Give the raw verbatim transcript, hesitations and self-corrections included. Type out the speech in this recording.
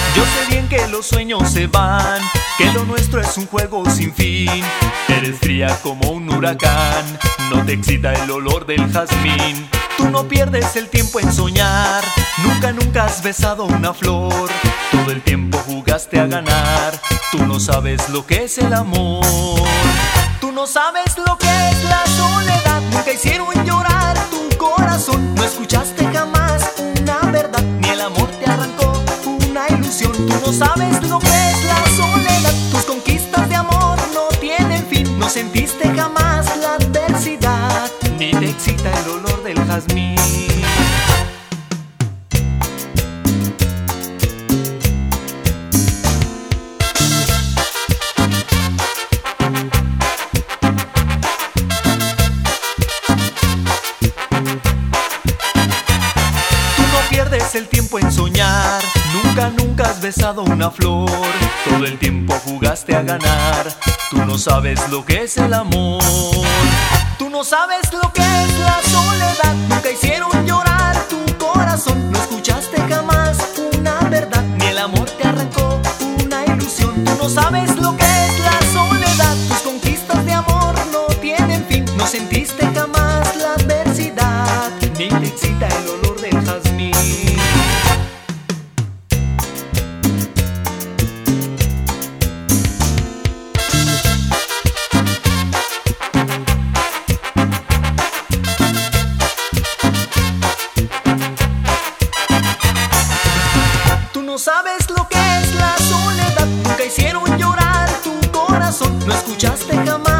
Yo sé bien que los sueños se van, que lo nuestro es un juego sin fin. Eres fría como un huracán, no te excita el olor del jazmín. Tú no pierdes el tiempo en soñar, nunca, nunca has besado una flor. Todo el tiempo jugaste a ganar, tú no sabes lo que es el amor. Tú no sabes lo que es la soledad, nunca hicieron llorar tu corazón. No escuchaste jamás una verdad, ni el amor te arrancó una ilusión. Tú no sabes lo que es la soledad, tus conquistas de amor no tienen fin. No sentiste jamás la adversidad, ni te excita el olor del jazmín. Pierdes el tiempo en soñar, nunca, nunca has besado una flor. Todo el tiempo jugaste a ganar, tú no sabes lo que es el amor. Tú no sabes lo que es la soledad, nunca hicieron llorar tu corazón. No escuchaste jamás una verdad, ni el amor te arrancó una ilusión. Tú no sabes lo que es la soledad, tus conquistas de amor no tienen fin. No sentiste jamás la adversidad, ni te excita el olor del jazmín. Tú no sabes lo que es la soledad, nunca hicieron llorar tu corazón. No escuchaste jamás